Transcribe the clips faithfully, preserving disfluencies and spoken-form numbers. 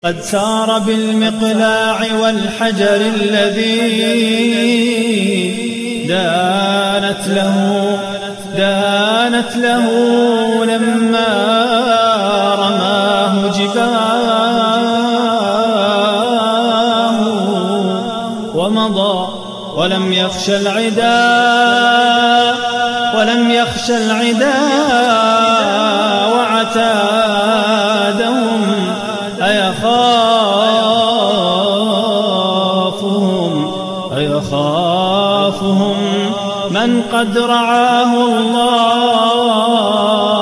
قد سار بالمقلاع والحجر الذي دانت له دانت له لما رماه جباه ومضى ولم يخش العدا ولم يخش العدا وعتادهم أيخافهم أيخافهم من قد رعاه الله.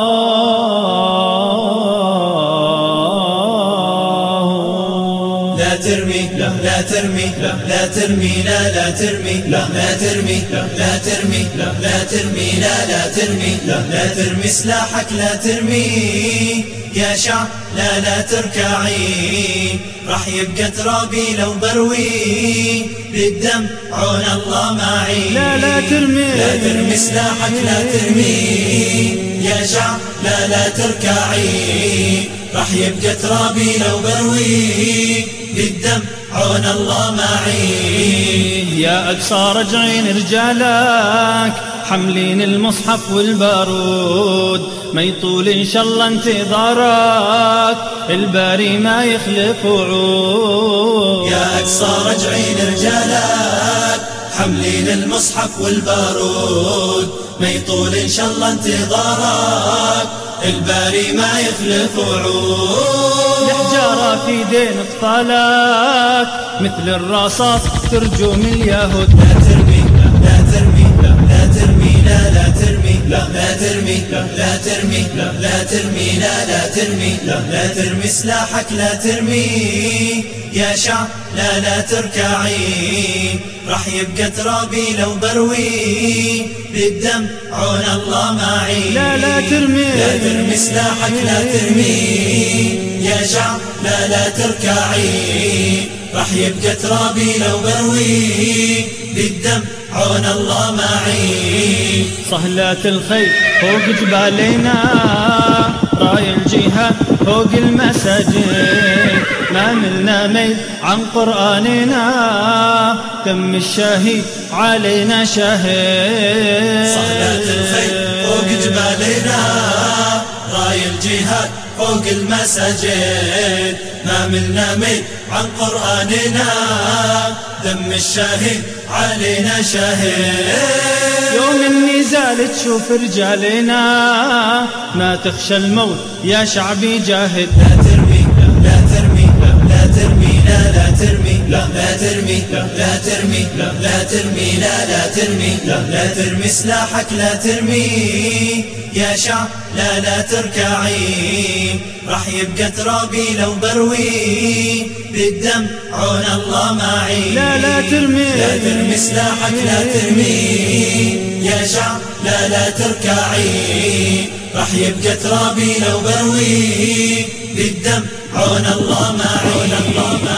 لا ترمي لا لا ترمي لا لا ترمي لا لا ترمي لا لا ترمي لا لا ترمي لا لا ترمي لا لا ترمي لا لا ترمي سلاحك لا ترمي يا شعب لا لا تركعي راح يبقى ترابي لو بروي بالدم عون الله معي. لا لا ترمي لا ترمي سلاحك لا ترمي يا شعب لا لا تركعي راح يبقى ترابي لو بروي بالدم عون الله معي. يا أقصى رجعين رجالك حملين المصحف والبارود ما يطول إن شاء الله انتظارك الباري ما يخلف وعود. يا أقصى رجعين رجالك حملين المصحف والبارود ما يطول إن شاء الله انتظارك الباري ما يخلف وعود. الحجارة في دين أطفالك مثل الرصاص ترجم اليهود. لا ترمي لا ترمي لا ترمي لا لا ترمي لا لا ترمي لا لا ترمي لا لا ترمي لا لا ترمي لا لا ترمي سلاحك لا ترمي يا شعب لا لا تركعي راح يبقى ترابي لو بروي بالدم عون الله معي. لا لا ترمي لا ترمي سلاحك لا ترمي يا شعب لا لا تركعي راح يبقى ترابي لو بروي بالدم عون الله معي. صهلات الخيل فوق جبالنا راي الجهاد فوق المساجد ما ملنا ميل عن قرآننا دم الشهيد علينا شهيد. صهلات الخيل فوق جبالنا راي الجهاد فوق المساجد ما ملنا ميل عن قرآننا دم الشهيد علينا شهيد. يوم النزال تشوف رجالنا ما تخشى الموت يا شعبي جاهد. لا ترمي لا ترمي لا ترمي لا لا ترمي لا لا ترمي لا لا ترمي لا لا ترمي لا لا ترمي لا لا ترمي سلاحك لا ترمي يا شعب لا لا تركعي راح يبقى ترابي لو بروي بالدم عون الله معي. لا لا ترمي لا ترمي سلاحك لا ترمي يا شعب لا لا تركعي راح يبقى ترابي لو بروي بالدم عون الله معي.